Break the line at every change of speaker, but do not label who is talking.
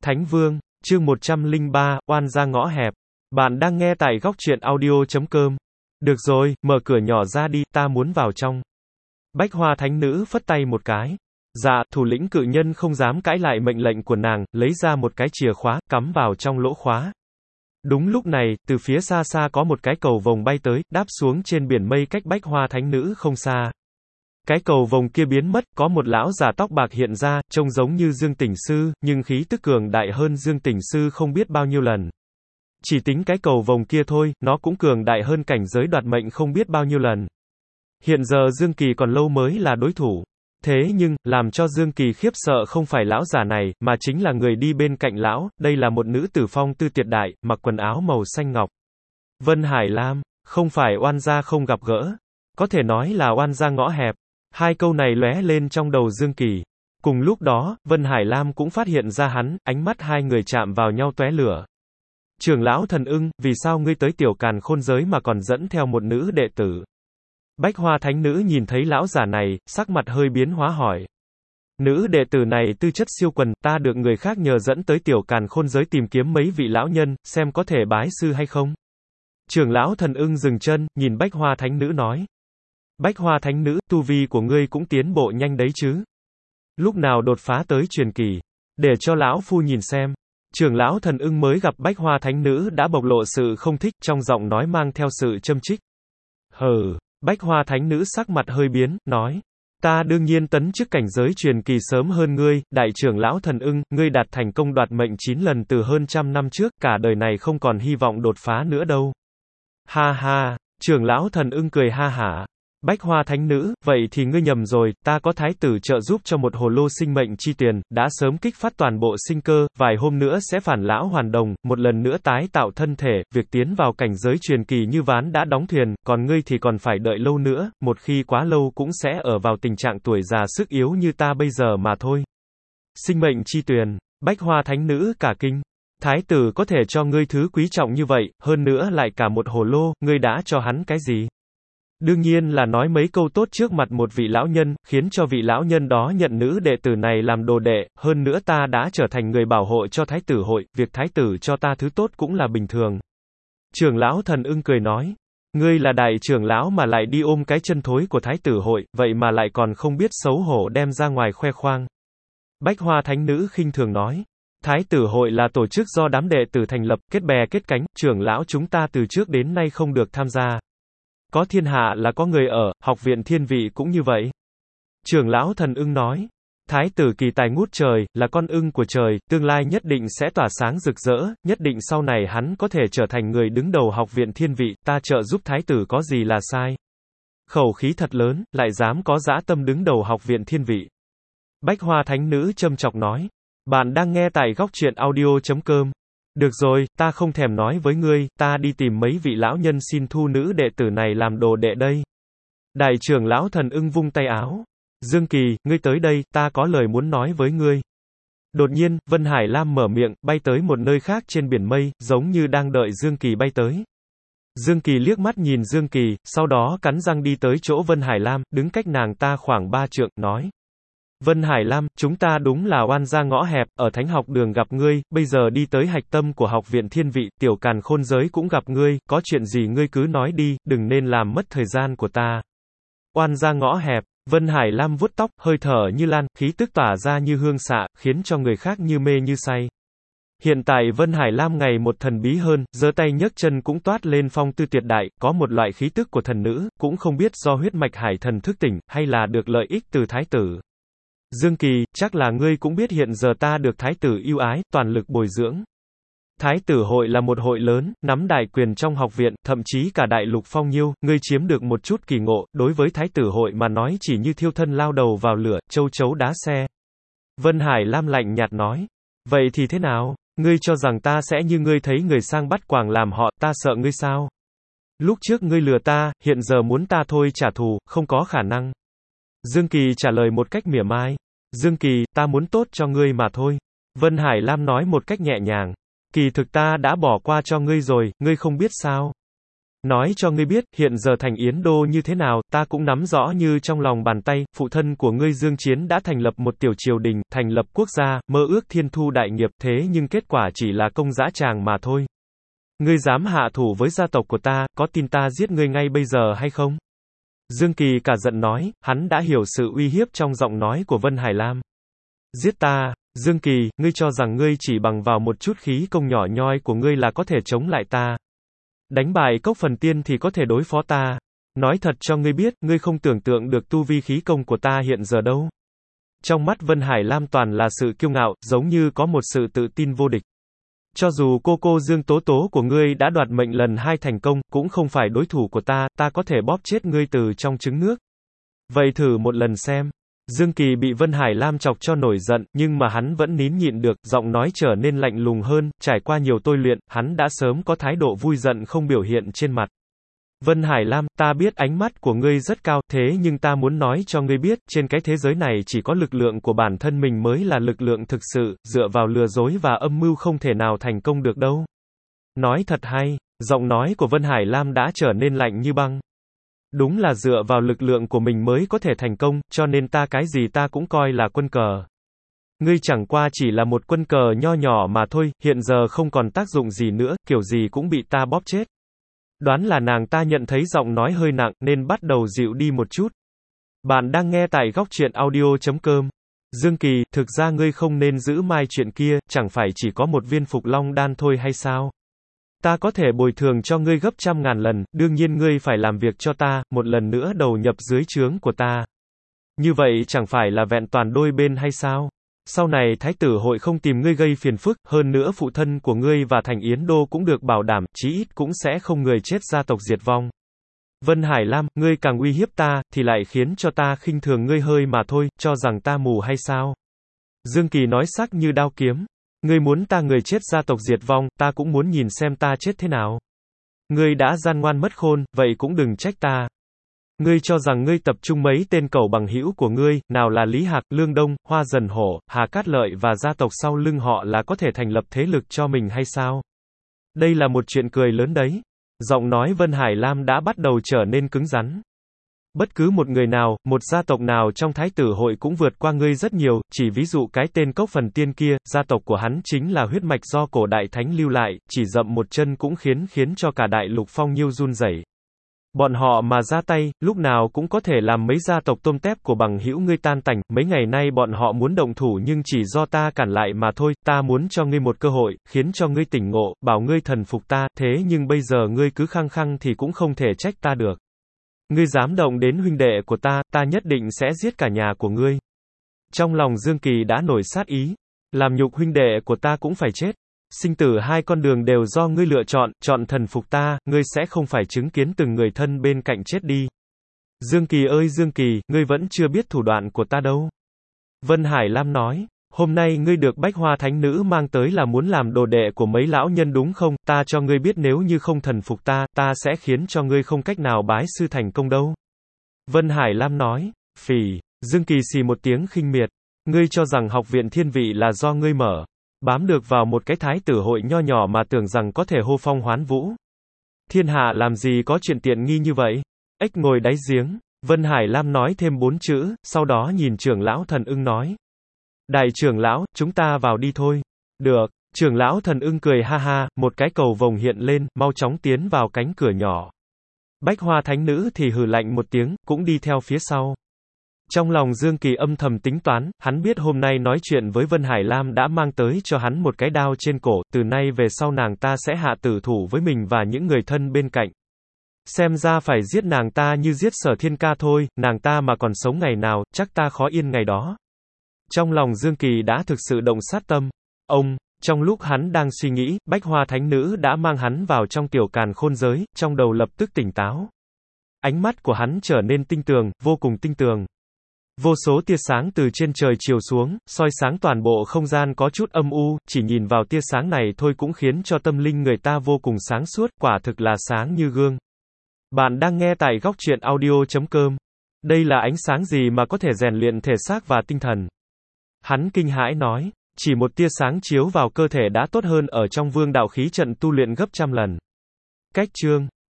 Thánh Vương, chương 103, oan gia ngõ hẹp. Bạn đang nghe tại góc truyện audio.com. Được rồi, mở cửa nhỏ ra đi, ta muốn vào trong. Bách Hoa Thánh Nữ phất tay một cái. Dạ, thủ lĩnh cự nhân không dám cãi lại mệnh lệnh của nàng, lấy ra một cái chìa khóa, cắm vào trong lỗ khóa. Đúng lúc này, từ phía xa xa có một cái cầu vồng bay tới, đáp xuống trên biển mây cách Bách Hoa Thánh Nữ không xa. Cái cầu vồng kia biến mất, có một lão già tóc bạc hiện ra, trông giống như Dương Tỉnh Sư, nhưng khí tức cường đại hơn Dương Tỉnh Sư không biết bao nhiêu lần. Chỉ tính cái cầu vồng kia thôi, nó cũng cường đại hơn cảnh giới đoạt mệnh không biết bao nhiêu lần. Hiện giờ Dương Kỳ còn lâu mới là đối thủ. Thế nhưng, làm cho Dương Kỳ khiếp sợ không phải lão già này, mà chính là người đi bên cạnh lão, đây là một nữ tử phong tư tuyệt đại, mặc quần áo màu xanh ngọc. Vân Hải Lam, không phải oan gia không gặp gỡ. Có thể nói là oan gia ngõ hẹp. Hai câu này lóe lên trong đầu Dương Kỳ. Cùng lúc đó, Vân Hải Lam cũng phát hiện ra hắn, ánh mắt hai người chạm vào nhau tóe lửa. Trưởng lão Thần Ưng, vì sao ngươi tới Tiểu Càn Khôn giới mà còn dẫn theo một nữ đệ tử? Bách Hoa Thánh Nữ nhìn thấy lão già này, sắc mặt hơi biến hóa hỏi. Nữ đệ tử này tư chất siêu quần, ta được người khác nhờ dẫn tới Tiểu Càn Khôn giới tìm kiếm mấy vị lão nhân, xem có thể bái sư hay không. Trưởng lão Thần Ưng dừng chân, nhìn Bách Hoa Thánh Nữ nói. Bách Hoa Thánh Nữ, tu vi của ngươi cũng tiến bộ nhanh đấy chứ. Lúc nào đột phá tới truyền kỳ? Để cho lão phu nhìn xem. Trưởng lão Thần Ưng mới gặp Bách Hoa Thánh Nữ đã bộc lộ sự không thích, trong giọng nói mang theo sự châm chích. Hừ, Bách Hoa Thánh Nữ sắc mặt hơi biến, nói. Ta đương nhiên tấn chức cảnh giới truyền kỳ sớm hơn ngươi, đại trưởng lão Thần Ưng, ngươi đạt thành công đoạt mệnh 9 lần từ hơn trăm năm trước, cả đời này không còn hy vọng đột phá nữa đâu. Ha ha, trưởng lão Thần Ưng cười ha hả. Bách Hoa Thánh Nữ, vậy thì ngươi nhầm rồi, ta có thái tử trợ giúp cho một hồ lô sinh mệnh chi tiền, đã sớm kích phát toàn bộ sinh cơ, vài hôm nữa sẽ phản lão hoàn đồng, một lần nữa tái tạo thân thể, việc tiến vào cảnh giới truyền kỳ như ván đã đóng thuyền, còn ngươi thì còn phải đợi lâu nữa, một khi quá lâu cũng sẽ ở vào tình trạng tuổi già sức yếu như ta bây giờ mà thôi. Sinh mệnh chi tuyền, Bách Hoa Thánh Nữ cả kinh. Thái tử có thể cho ngươi thứ quý trọng như vậy, hơn nữa lại cả một hồ lô, ngươi đã cho hắn cái gì? Đương nhiên là nói mấy câu tốt trước mặt một vị lão nhân, khiến cho vị lão nhân đó nhận nữ đệ tử này làm đồ đệ, hơn nữa ta đã trở thành người bảo hộ cho thái tử hội, việc thái tử cho ta thứ tốt cũng là bình thường. Trưởng lão Thần Ưng cười nói, ngươi là đại trưởng lão mà lại đi ôm cái chân thối của thái tử hội, vậy mà lại còn không biết xấu hổ đem ra ngoài khoe khoang. Bách Hoa Thánh Nữ khinh thường nói, thái tử hội là tổ chức do đám đệ tử thành lập, kết bè kết cánh, trưởng lão chúng ta từ trước đến nay không được tham gia. Có thiên hạ là có người ở, học viện thiên vị cũng như vậy. Trưởng lão Thần Ưng nói, thái tử kỳ tài ngút trời, là con ưng của trời, tương lai nhất định sẽ tỏa sáng rực rỡ, nhất định sau này hắn có thể trở thành người đứng đầu học viện thiên vị, ta trợ giúp thái tử có gì là sai. Khẩu khí thật lớn, lại dám có dã tâm đứng đầu học viện thiên vị. Bách Hoa Thánh Nữ châm chọc nói, bạn đang nghe tại góc truyện audio.com. Được rồi, ta không thèm nói với ngươi, ta đi tìm mấy vị lão nhân xin thu nữ đệ tử này làm đồ đệ đây. Đại trưởng lão Thần Ưng vung tay áo. Dương Kỳ, ngươi tới đây, ta có lời muốn nói với ngươi. Đột nhiên, Vân Hải Lam mở miệng, bay tới một nơi khác trên biển mây, giống như đang đợi Dương Kỳ bay tới. Dương Kỳ liếc mắt nhìn Dương Kỳ, sau đó cắn răng đi tới chỗ Vân Hải Lam, đứng cách nàng ta khoảng 3 trượng, nói. Vân Hải Lam, chúng ta đúng là oan gia ngõ hẹp, ở Thánh Học Đường gặp ngươi, bây giờ đi tới hạch tâm của học viện thiên vị, Tiểu Càn Khôn giới cũng gặp ngươi, có chuyện gì ngươi cứ nói đi, đừng nên làm mất thời gian của ta. Oan gia ngõ hẹp, Vân Hải Lam vuốt tóc, hơi thở như lan, khí tức tỏa ra như hương xạ, khiến cho người khác như mê như say. Hiện tại Vân Hải Lam ngày một thần bí hơn, giơ tay nhấc chân cũng toát lên phong tư tuyệt đại, có một loại khí tức của thần nữ, cũng không biết do huyết mạch hải thần thức tỉnh, hay là được lợi ích từ thái tử. Dương Kỳ, chắc là ngươi cũng biết hiện giờ ta được thái tử yêu ái, toàn lực bồi dưỡng. Thái tử hội là một hội lớn, nắm đại quyền trong học viện, thậm chí cả đại lục phong nhiêu, ngươi chiếm được một chút kỳ ngộ, đối với thái tử hội mà nói chỉ như thiêu thân lao đầu vào lửa, châu chấu đá xe. Vân Hải Lam lạnh nhạt nói, vậy thì thế nào, ngươi cho rằng ta sẽ như ngươi thấy người sang bắt quàng làm họ, ta sợ ngươi sao? Lúc trước ngươi lừa ta, hiện giờ muốn ta thôi trả thù, không có khả năng. Dương Kỳ trả lời một cách mỉa mai. Dương Kỳ, ta muốn tốt cho ngươi mà thôi. Vân Hải Lam nói một cách nhẹ nhàng. Kỳ thực ta đã bỏ qua cho ngươi rồi, ngươi không biết sao. Nói cho ngươi biết, hiện giờ thành Yến Đô như thế nào, ta cũng nắm rõ như trong lòng bàn tay, phụ thân của ngươi Dương Chiến đã thành lập một tiểu triều đình, thành lập quốc gia, mơ ước thiên thu đại nghiệp, thế nhưng kết quả chỉ là công dã tràng mà thôi. Ngươi dám hạ thủ với gia tộc của ta, có tin ta giết ngươi ngay bây giờ hay không? Dương Kỳ cả giận nói, hắn đã hiểu sự uy hiếp trong giọng nói của Vân Hải Lam. Giết ta, Dương Kỳ, ngươi cho rằng ngươi chỉ bằng vào một chút khí công nhỏ nhoi của ngươi là có thể chống lại ta. Đánh bại Cốc Phần Tiên thì có thể đối phó ta. Nói thật cho ngươi biết, ngươi không tưởng tượng được tu vi khí công của ta hiện giờ đâu. Trong mắt Vân Hải Lam toàn là sự kiêu ngạo, giống như có một sự tự tin vô địch. Cho dù cô Dương Tố Tố của ngươi đã đoạt mệnh lần 2 thành công, cũng không phải đối thủ của ta, ta có thể bóp chết ngươi từ trong trứng nước. Vậy thử một lần xem. Dương Kỳ bị Vân Hải Lam chọc cho nổi giận, nhưng mà hắn vẫn nín nhịn được, giọng nói trở nên lạnh lùng hơn, trải qua nhiều tôi luyện, hắn đã sớm có thái độ vui giận không biểu hiện trên mặt. Vân Hải Lam, ta biết ánh mắt của ngươi rất cao, thế nhưng ta muốn nói cho ngươi biết, trên cái thế giới này chỉ có lực lượng của bản thân mình mới là lực lượng thực sự, dựa vào lừa dối và âm mưu không thể nào thành công được đâu. Nói thật hay, giọng nói của Vân Hải Lam đã trở nên lạnh như băng. Đúng là dựa vào lực lượng của mình mới có thể thành công, cho nên ta cái gì ta cũng coi là quân cờ. Ngươi chẳng qua chỉ là một quân cờ nho nhỏ mà thôi, hiện giờ không còn tác dụng gì nữa, kiểu gì cũng bị ta bóp chết. Đoán là nàng ta nhận thấy giọng nói hơi nặng, nên bắt đầu dịu đi một chút. Bạn đang nghe tại góc truyện audio.com. Dương Kỳ, thực ra ngươi không nên giữ mai chuyện kia, chẳng phải chỉ có một viên phục long đan thôi hay sao? Ta có thể bồi thường cho ngươi gấp 100.000 lần, đương nhiên ngươi phải làm việc cho ta, một lần nữa đầu nhập dưới trướng của ta. Như vậy chẳng phải là vẹn toàn đôi bên hay sao? Sau này Thái tử hội không tìm ngươi gây phiền phức, hơn nữa phụ thân của ngươi và thành Yến Đô cũng được bảo đảm, chí ít cũng sẽ không người chết gia tộc diệt vong. Vân Hải Lam, ngươi càng uy hiếp ta, thì lại khiến cho ta khinh thường ngươi hơi mà thôi, cho rằng ta mù hay sao? Dương Kỳ nói sắc như đao kiếm. Ngươi muốn ta người chết gia tộc diệt vong, ta cũng muốn nhìn xem ta chết thế nào. Ngươi đã gian ngoan mất khôn, vậy cũng đừng trách ta. Ngươi cho rằng ngươi tập trung mấy tên cẩu bằng hữu của ngươi, nào là Lý Hạc, Lương Đông, Hoa Dần Hổ, Hà Cát Lợi và gia tộc sau lưng họ là có thể thành lập thế lực cho mình hay sao? Đây là một chuyện cười lớn đấy. Giọng nói Vân Hải Lam đã bắt đầu trở nên cứng rắn. Bất cứ một người nào, một gia tộc nào trong Thái tử hội cũng vượt qua ngươi rất nhiều, chỉ ví dụ cái tên Cốc Phần Tiên kia, gia tộc của hắn chính là huyết mạch do cổ đại thánh lưu lại, chỉ dậm một chân cũng khiến cho cả đại lục phong nhiêu run rẩy. Bọn họ mà ra tay, lúc nào cũng có thể làm mấy gia tộc tôm tép của bằng hữu ngươi tan tành, mấy ngày nay bọn họ muốn động thủ nhưng chỉ do ta cản lại mà thôi, ta muốn cho ngươi một cơ hội, khiến cho ngươi tỉnh ngộ, bảo ngươi thần phục ta, thế nhưng bây giờ ngươi cứ khăng khăng thì cũng không thể trách ta được. Ngươi dám động đến huynh đệ của ta, ta nhất định sẽ giết cả nhà của ngươi. Trong lòng Dương Kỳ đã nổi sát ý. Làm nhục huynh đệ của ta cũng phải chết. Sinh tử hai con đường đều do ngươi lựa chọn, chọn thần phục ta, ngươi sẽ không phải chứng kiến từng người thân bên cạnh chết đi. Dương Kỳ ơi Dương Kỳ, ngươi vẫn chưa biết thủ đoạn của ta đâu. Vân Hải Lam nói. Hôm nay ngươi được Bách Hoa Thánh Nữ mang tới là muốn làm đồ đệ của mấy lão nhân đúng không? Ta cho ngươi biết nếu như không thần phục ta, ta sẽ khiến cho ngươi không cách nào bái sư thành công đâu. Vân Hải Lam nói. Phỉ. Dương Kỳ xì một tiếng khinh miệt. Ngươi cho rằng học viện thiên vị là do ngươi mở. Bám được vào một cái thái tử hội nho nhỏ mà tưởng rằng có thể hô phong hoán vũ. Thiên hạ làm gì có chuyện tiện nghi như vậy? Ếch ngồi đáy giếng. Vân Hải Lam nói thêm 4 chữ, sau đó nhìn trưởng lão Thần Ưng nói. Đại trưởng lão, chúng ta vào đi thôi. Được, trưởng lão Thần Ưng cười ha ha, một cái cầu vồng hiện lên, mau chóng tiến vào cánh cửa nhỏ. Bách Hoa Thánh Nữ thì hừ lạnh một tiếng, cũng đi theo phía sau. Trong lòng Dương Kỳ âm thầm tính toán, hắn biết hôm nay nói chuyện với Vân Hải Lam đã mang tới cho hắn một cái đao trên cổ, từ nay về sau nàng ta sẽ hạ tử thủ với mình và những người thân bên cạnh. Xem ra phải giết nàng ta như giết Sở Thiên Ca thôi, nàng ta mà còn sống ngày nào, chắc ta khó yên ngày đó. Trong lòng Dương Kỳ đã thực sự động sát tâm. Trong lúc hắn đang suy nghĩ, Bách Hoa Thánh Nữ đã mang hắn vào trong tiểu càn khôn giới, trong đầu lập tức tỉnh táo. Ánh mắt của hắn trở nên tinh tường, vô cùng tinh tường. Vô số tia sáng từ trên trời chiếu xuống, soi sáng toàn bộ không gian có chút âm u, chỉ nhìn vào tia sáng này thôi cũng khiến cho tâm linh người ta vô cùng sáng suốt, quả thực là sáng như gương. Bạn đang nghe tại góc truyện audio.com. Đây là ánh sáng gì mà có thể rèn luyện thể xác và tinh thần? Hắn kinh hãi nói, chỉ một tia sáng chiếu vào cơ thể đã tốt hơn ở trong vương đạo khí trận tu luyện gấp 100 lần. Cách chương